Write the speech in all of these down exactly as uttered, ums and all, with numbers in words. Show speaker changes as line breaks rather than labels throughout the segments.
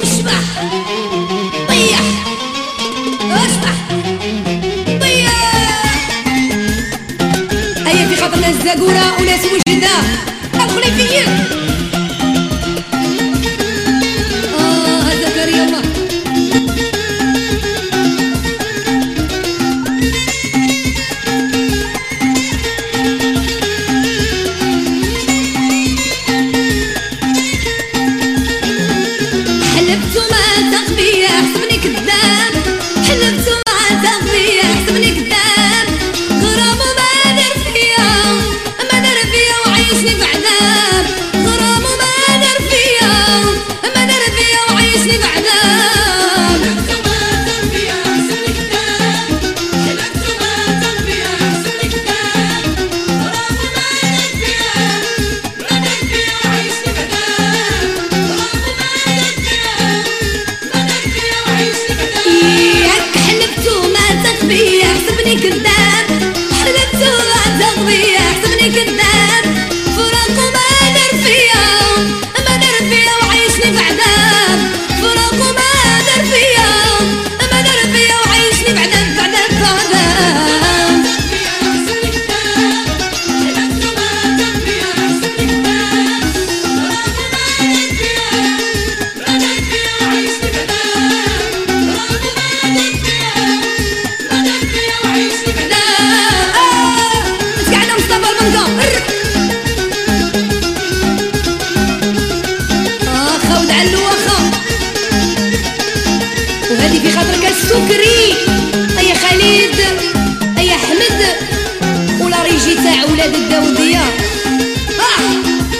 اشبح طيح اشبح طيح. هيا في خاطر ناس زاقورة وناس وجدة الخليفيين. اه زكريا الله كذاب. حلفت وما تغبي حسبني كذاب. فراق وما دار فيا ما دار فيا وعيشني في عذاب. فراق وما دار فيا ما دار فيا وعيشني في عذاب في عذاب في عذاب. حسبني كذاب. حلفت وما تغبي حسبني كذاب. فراق وما دار فيا ما دار فيا وعيشني في عذاب. فراق وما دار فيا ما دار فيا وعيشني في عذاب. وهذه في خاطرك السكري. أيا خالد أيا حمد ولا ريجي تاع ولاد الداودية. آه.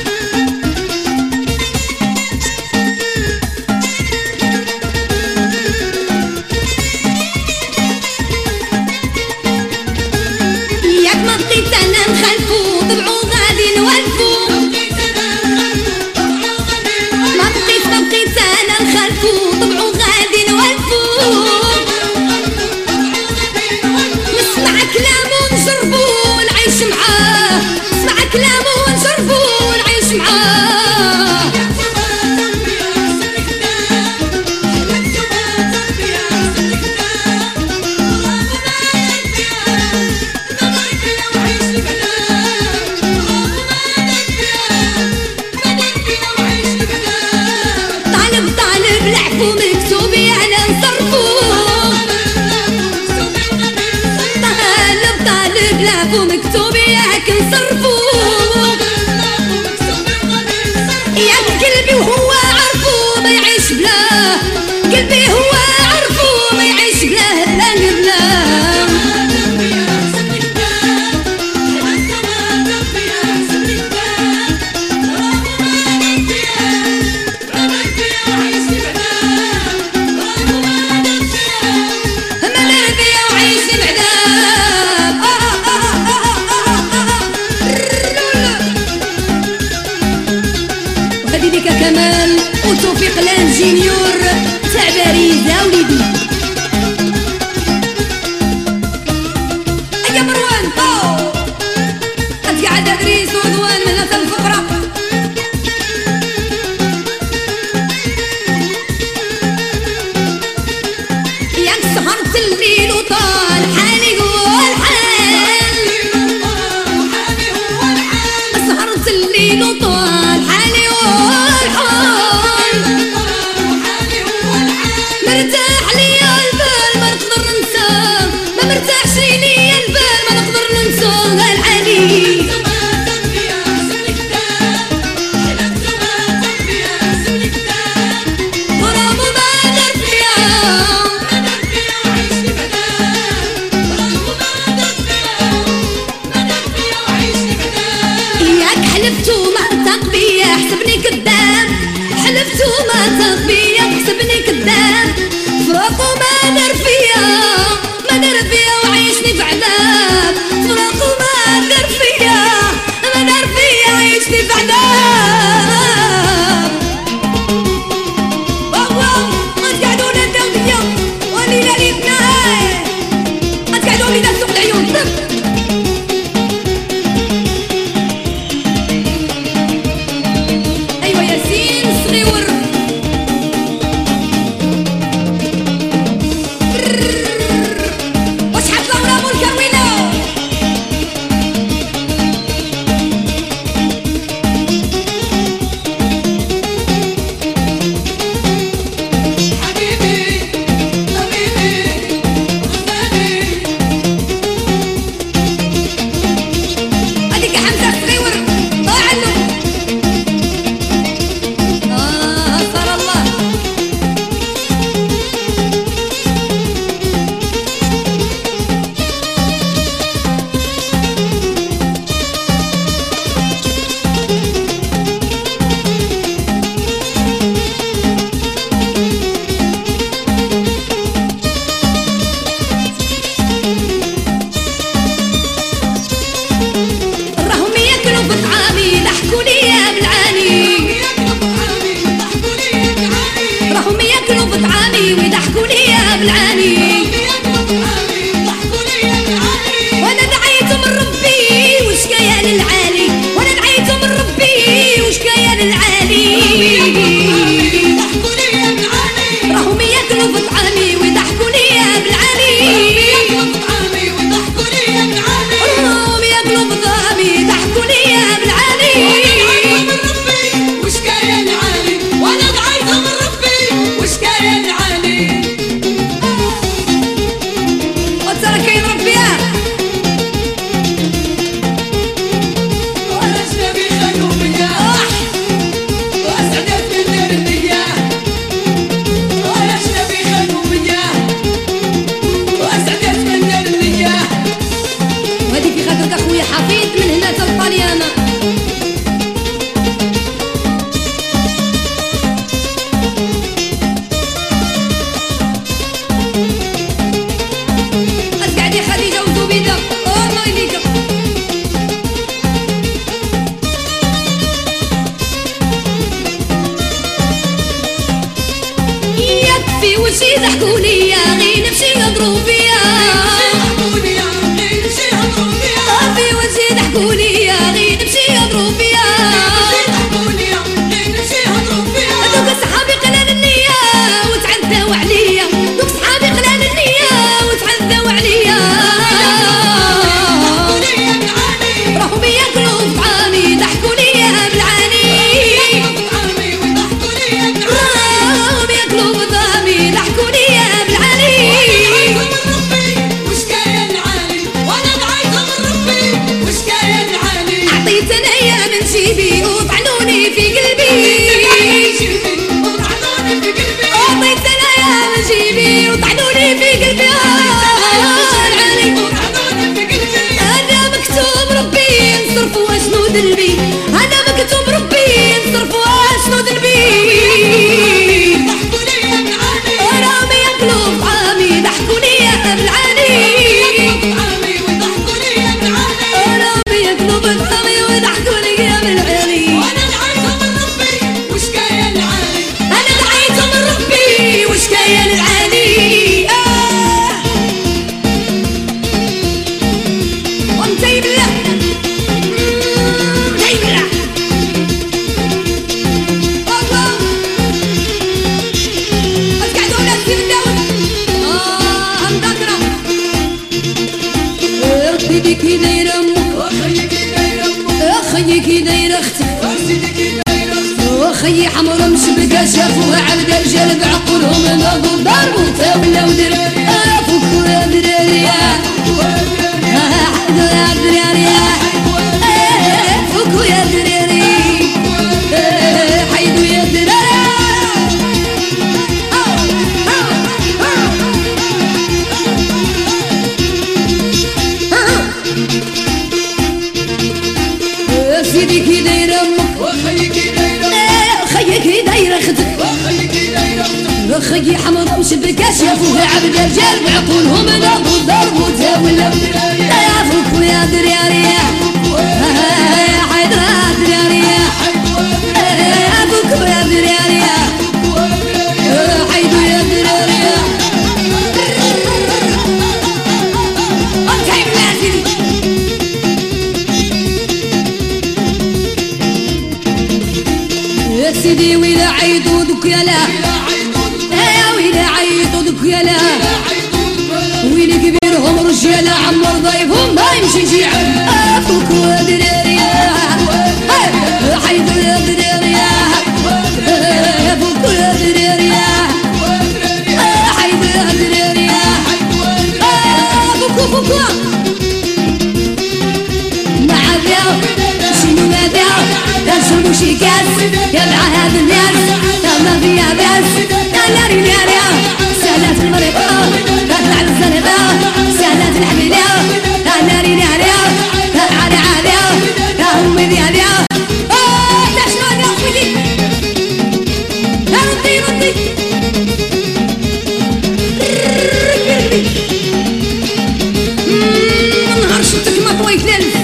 ياك ما بقيت أنا نخلفو طبعو غادي نولفو. ما بقيت ما بقيت أنا نخلفو طبعو غادي نولفو. نسمع كلامو نجربو نعيش معاه. نسمع كلامو ونجربو نعيش معاه. طالب طالب لعبو مكتوب أنا نصرفو. طالب طالب لعبو مكتوب ياك نصرفو. ياك قلبي وهو عرفو ما يعيش بلاه. قلبي هو عرفو ما يعيش بلاه لا بلاه. كمال وتوفيق الانجينيور تاع باريزة وليدي. أيا مروان طو أنت قاعدة دريس ورضوان من هذا الفقرة. ياك سهرت الليل وطال حالي هو الحال. سهرت الليل وطال حالي هو الحال. مرتاح لي وش يضحكوا ليا غير نمشي يضربوا فيا في وش يضحكوا ليا غير نمشي يضربوا فيا دوك صحابي قلال النية وتعذاو عليا دوك صحابي قلال النية وتعذاو عليا راهم ياكلوا في طعامي ضحكوا ليا بالعاني راهم ياكلوا في طعامي ضحكوا ليا بالعاني عطيت انايا من جيبي وطعنوني في قلبي عطيت انايا من جيبي وطعنوني في قلبي انا مكتوب ربي نصرف واشنو ذنبي انا مكتوب ربي نصرف واشنو ذنبي راهم ياكلوا في طعامي ضحكوا ليا بالعاني راهم ياكلوا في طعامي ويضحكوا ليا بالعاني
وانا دعيت من ربي وش كاين العالي
انا دعيت من ربي وش كاين العالي آه. وانت يبلع يبلع الله قعدوا ناس في الدول اه مذكرة اختي كي دايرة امك اخي كي دايرة اختك وخي حمر مشبكة شافوها عبد الرجال بعقولهم ناضوا ضربوا تاولا ودر فكوا يا دراريا حيدوا يا دراريا فكوا يا دراري حيدوا يا دراري سيدي كي دايرة امك خيك دايرة اختك خي حمر مشبكة شافوها عبد الرجال بعقولهم ناضوا ضربوا تاولا يا فكوا يا دراريا يا حيدرا دراريا فكوا يا دراريا حيدوا يا دراريا انتهي بالله سيدي يا سيدي ويلا عيطوا دوك يالا يا ويلا عيطوا دوك يالا ويلي كبيرهم رجاله عمر ضيفهم ما يمشي شيعة فكوا يا دراريا حيدوا يا دراريا فكوا يا دراريا حيدوا يا دراريا فكوا فكوا مع ذا شنو ماذا شنو شي كاس يا مع هذا الناس ما فيها باس يا ناري ناري سالات المريضة تطلع الزرقاء سالات الحميلة يا ناري ناري عالي عالي يا أمي ديالي اه لا شنو يا خويلي يا ردي ردي نهار شفتك ما طويت لالف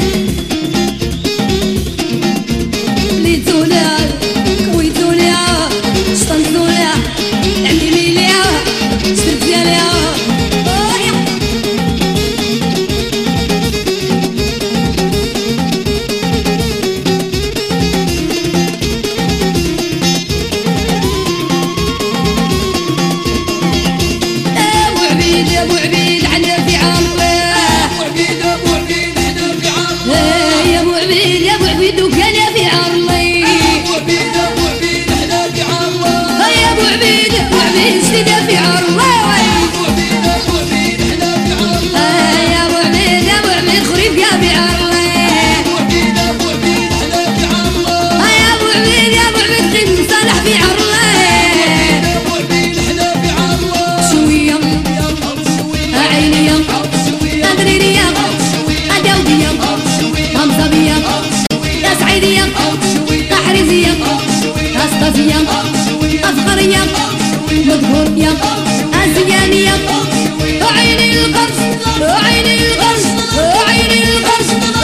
أفخرية مدهورية أزيانية عيني القرص عيني القرص عيني القرص